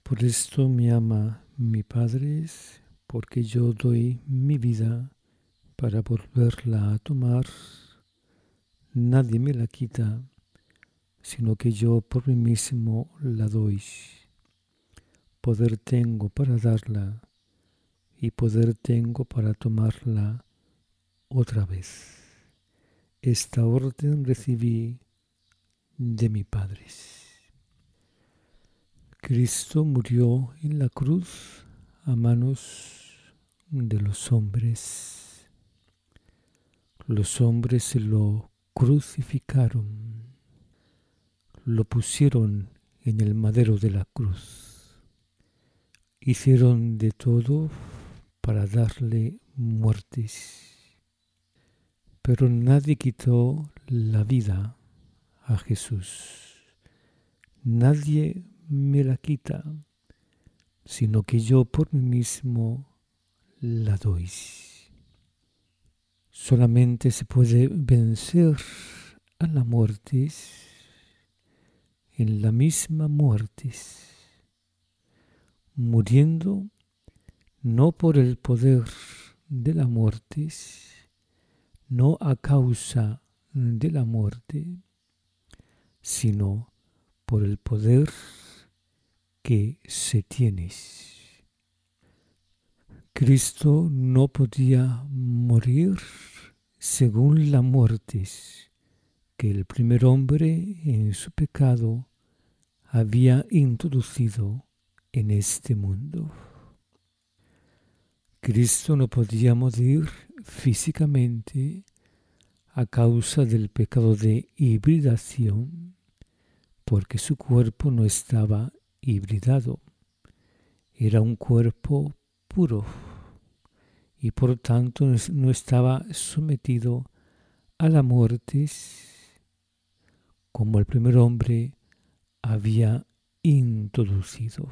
Por esto me ama mi Padre, porque yo doy mi vida para volverla a tomar. Nadie me la quita, sino que yo por mí mismo la doy. Poder tengo para darla y poder tengo para tomarla otra vez. Esta orden recibí de mi Padre. Cristo murió en la cruz a manos de los hombres. Los hombres se lo crucificaron, lo pusieron en el madero de la cruz. Hicieron de todo para darle muertes, pero nadie quitó la vida a Jesús. Nadie me la quita, sino que yo por mí mismo la doy. Solamente se puede vencer a la muerte en la misma muerte, muriendo no por el poder de la muerte, no a causa de la muerte, sino por el poder que se tiene. Cristo no podía morir según la muerte que el primer hombre en su pecado había introducido en este mundo. Cristo no podía morir físicamente a causa del pecado de hibridación, porque su cuerpo no estaba hibridado, era un cuerpo puro y por tanto no estaba sometido a la muerte como el primer hombre había introducido.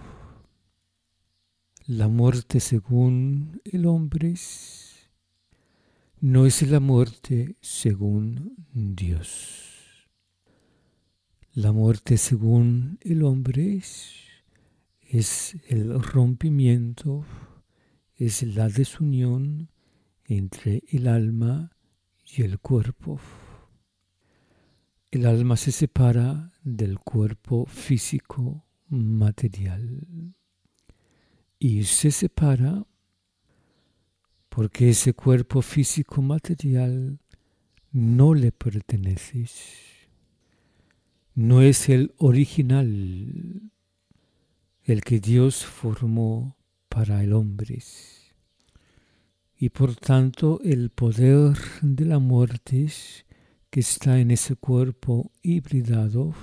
La muerte según el hombre no es la muerte según Dios. La muerte según el hombre es el rompimiento, es la desunión entre el alma y el cuerpo. El alma se separa del cuerpo físico material y se separa porque ese cuerpo físico material no le pertenece. No es el original, el que Dios formó para el hombre. Y por tanto el poder de la muerte que está en ese cuerpo hibridado,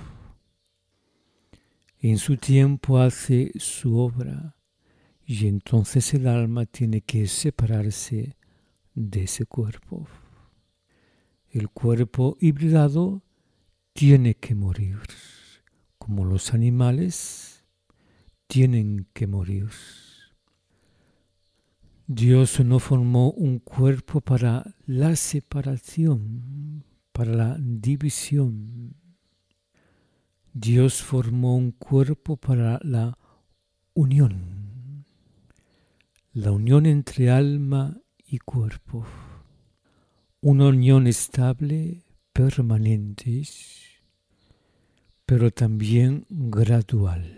en su tiempo hace su obra y entonces el alma tiene que separarse de ese cuerpo. El cuerpo hibridado tiene que morir, como los animales tienen que morir. Dios no formó un cuerpo para la separación, para la división. Dios formó un cuerpo para la unión entre alma y cuerpo. Una unión estable, permanente, pero también gradual.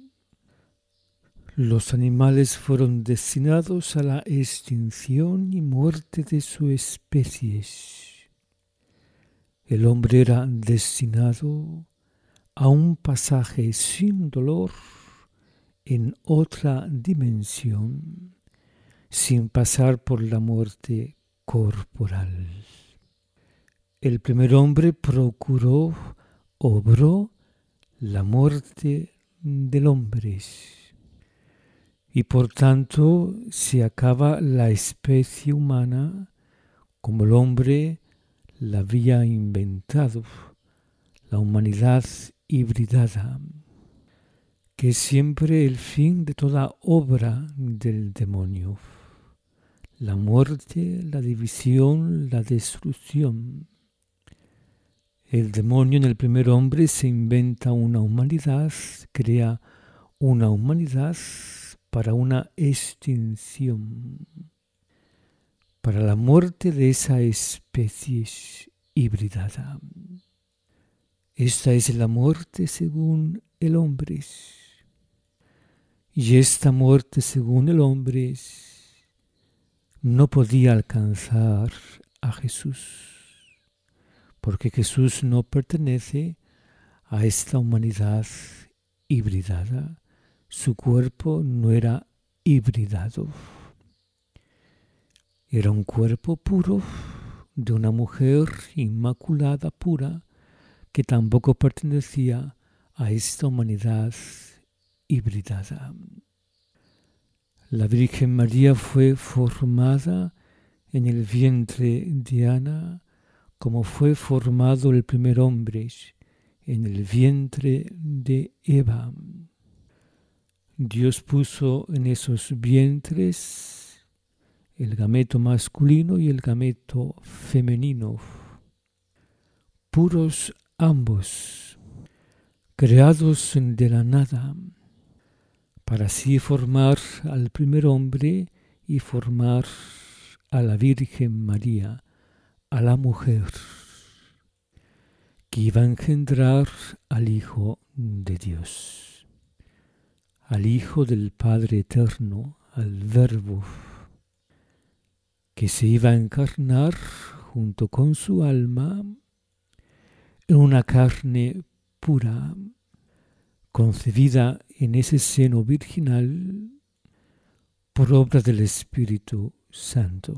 Los animales fueron destinados a la extinción y muerte de su especie. El hombre era destinado a un pasaje sin dolor en otra dimensión, sin pasar por la muerte corporal. El primer hombre obró la muerte del hombre. Y por tanto se acaba la especie humana como el hombre la había inventado, la humanidad hibridada, que es siempre el fin de toda obra del demonio. La muerte, la división, la destrucción. El demonio en el primer hombre se inventa una humanidad, crea una humanidad para una extinción, para la muerte de esa especie hibridada. Esta es la muerte según el hombre. Y esta muerte según el hombre no podía alcanzar a Jesús, porque Jesús no pertenece a esta humanidad hibridada. Su cuerpo no era hibridado. Era un cuerpo puro de una mujer inmaculada, pura, que tampoco pertenecía a esta humanidad hibridada. La Virgen María fue formada en el vientre de Ana, como fue formado el primer hombre en el vientre de Eva. Dios puso en esos vientres el gameto masculino y el gameto femenino, puros ambos, creados de la nada, para así formar al primer hombre y formar a la Virgen María, a la mujer, que iba a engendrar al Hijo de Dios, al Hijo del Padre Eterno, al Verbo, que se iba a encarnar junto con su alma en una carne pura, concebida en ese seno virginal por obra del Espíritu Santo.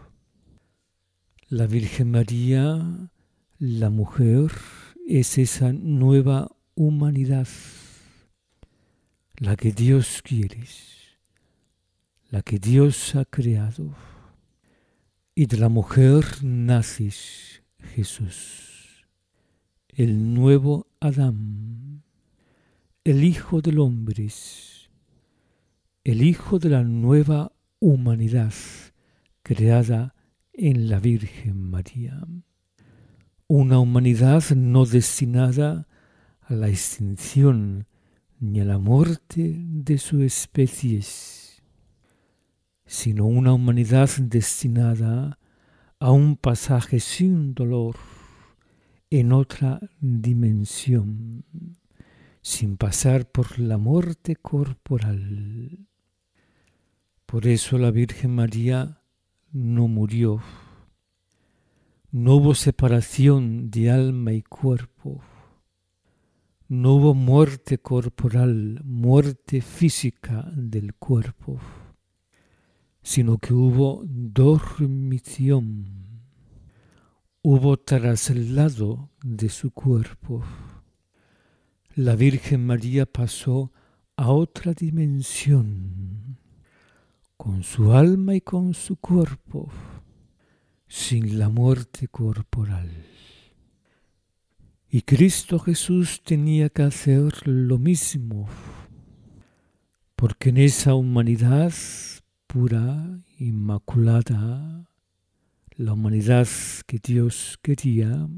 La Virgen María, la mujer, es esa nueva humanidad, la que Dios quiere, la que Dios ha creado. Y de la mujer nace Jesús, el nuevo Adán, el Hijo del hombre, el Hijo de la nueva humanidad creada en la Virgen María. Una humanidad no destinada a la extinción ni a la muerte de su especie, sino una humanidad destinada a un pasaje sin dolor en otra dimensión, sin pasar por la muerte corporal. Por eso la Virgen María no murió. No hubo separación de alma y cuerpo. No hubo muerte corporal, muerte física del cuerpo, sino que hubo dormición. Hubo traslado de su cuerpo. La Virgen María pasó a otra dimensión, con su alma y con su cuerpo, sin la muerte corporal. Y Cristo Jesús tenía que hacer lo mismo, porque en esa humanidad pura, inmaculada, la humanidad que Dios quería,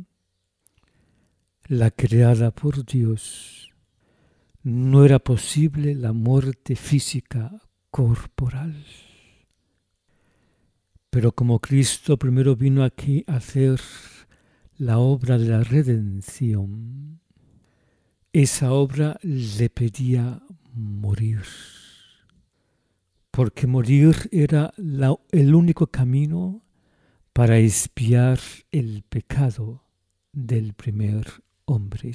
la creada por Dios, no era posible la muerte física corporal. Pero como Cristo primero vino aquí a hacer la obra de la redención, esa obra le pedía morir, porque morir era el único camino para expiar el pecado del primer hombre.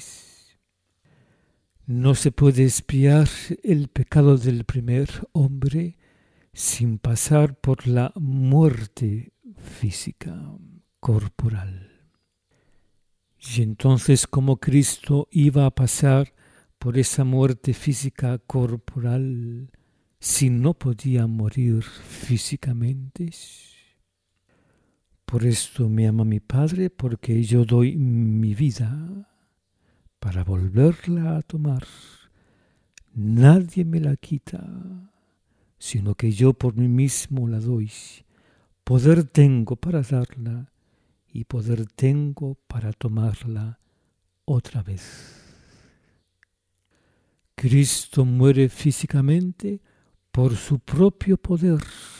No se puede expiar el pecado del primer hombre sin pasar por la muerte física, corporal. Y entonces, como Cristo iba a pasar por esa muerte física corporal si no podía morir físicamente? Por esto me ama mi Padre, porque yo doy mi vida para volverla a tomar. Nadie me la quita, sino que yo por mí mismo la doy. Poder tengo para darla y poder tengo para tomarla otra vez. Cristo muere físicamente por su propio poder,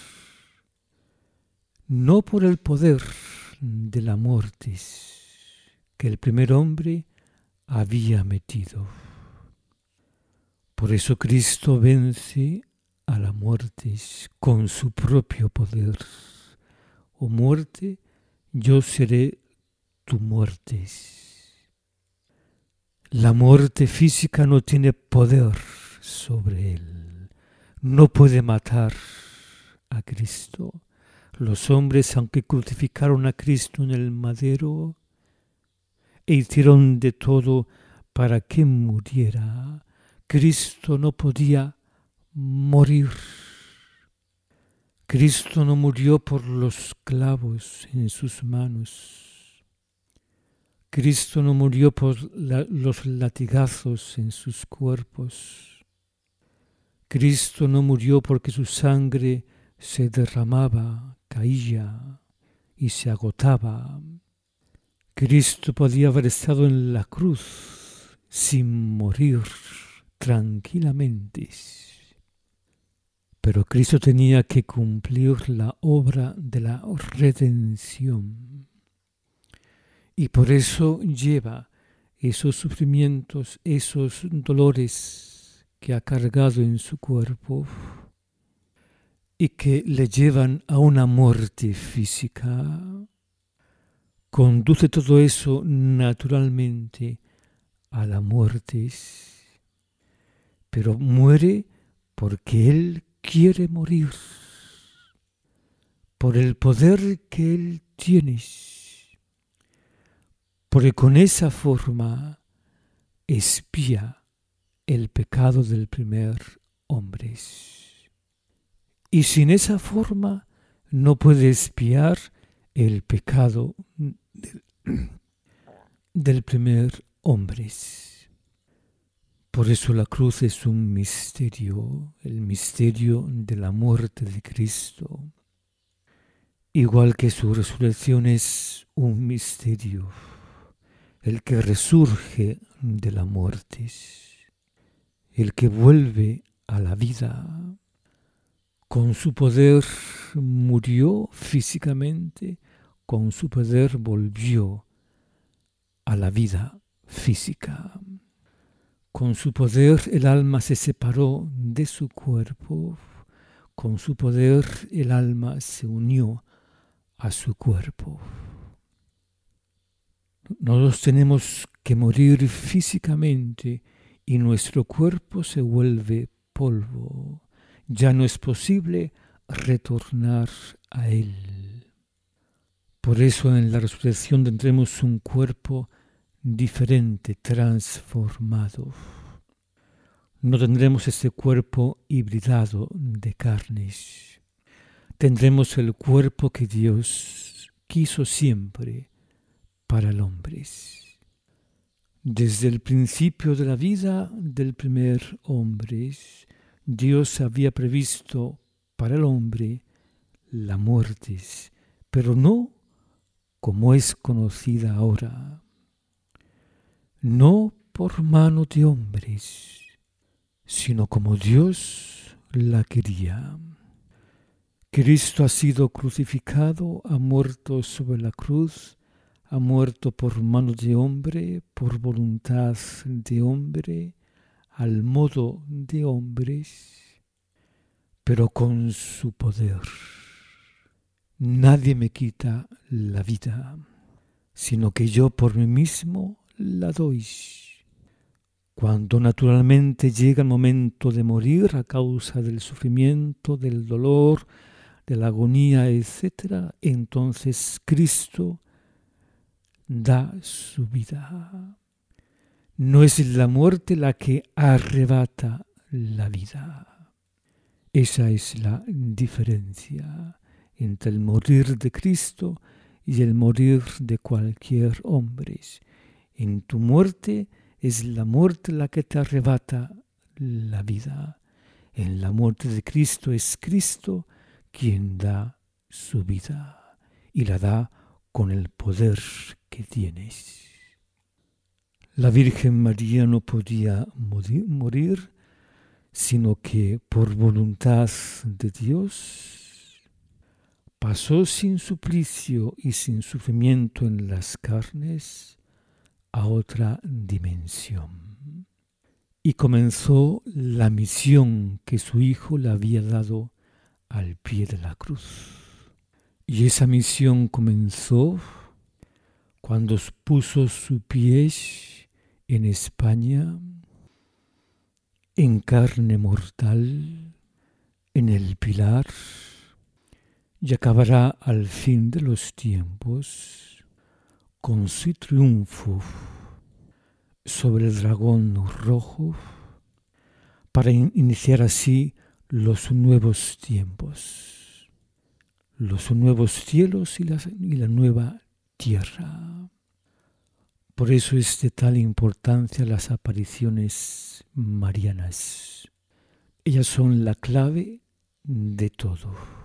no por el poder de la muerte que el primer hombre había metido. Por eso Cristo vence a la muerte con su propio poder. Oh muerte, yo seré tu muerte. La muerte física no tiene poder sobre él. No puede matar a Cristo. Los hombres, aunque crucificaron a Cristo en el madero e hicieron de todo para que muriera, Cristo no podía morir. Cristo no murió por los clavos en sus manos. Cristo no murió por los latigazos en sus cuerpos. Cristo no murió porque su sangre se derramaba, caía y se agotaba. Cristo podía haber estado en la cruz sin morir tranquilamente. Pero Cristo tenía que cumplir la obra de la redención. Y por eso lleva esos sufrimientos, esos dolores que ha cargado en su cuerpo y que le llevan a una muerte física. Conduce todo eso naturalmente a la muerte, pero muere porque Él quiere morir, por el poder que Él tiene, porque con esa forma expía el pecado del primer hombre. Y sin esa forma no puede expiar el pecado del primer hombre. Por eso la cruz es un misterio, el misterio de la muerte de Cristo. Igual que su resurrección es un misterio, el que resurge de la muerte, el que vuelve a la vida. Con su poder murió físicamente, con su poder volvió a la vida física. Con su poder el alma se separó de su cuerpo, con su poder el alma se unió a su cuerpo. Nosotros tenemos que morir físicamente y nuestro cuerpo se vuelve polvo. Ya no es posible retornar a él. Por eso en la resurrección tendremos un cuerpo diferente, transformado. No tendremos este cuerpo hibridado de carnes. Tendremos el cuerpo que Dios quiso siempre para el hombre. Desde el principio de la vida del primer hombre, Dios había previsto para el hombre la muerte, pero no como es conocida ahora. No por mano de hombres, sino como Dios la quería. Cristo ha sido crucificado, ha muerto sobre la cruz, ha muerto por mano de hombre, por voluntad de hombre, al modo de hombres, pero con su poder. Nadie me quita la vida, sino que yo por mí mismo la doy. Cuando naturalmente llega el momento de morir a causa del sufrimiento, del dolor, de la agonía, etc., entonces Cristo da su vida. No es la muerte la que arrebata la vida. Esa es la diferencia entre el morir de Cristo y el morir de cualquier hombre. En tu muerte es la muerte la que te arrebata la vida. En la muerte de Cristo es Cristo quien da su vida y la da con el poder que tienes. La Virgen María no podía morir sino que por voluntad de Dios pasó sin suplicio y sin sufrimiento en las carnes a otra dimensión. Y comenzó la misión que su Hijo le había dado al pie de la cruz. Y esa misión comenzó cuando puso su pie en España, en carne mortal, en el Pilar, y acabará al fin de los tiempos con su triunfo sobre el dragón rojo para iniciar así los nuevos tiempos, los nuevos cielos y la nueva tierra. Por eso es de tal importancia las apariciones marianas. Ellas son la clave de todo.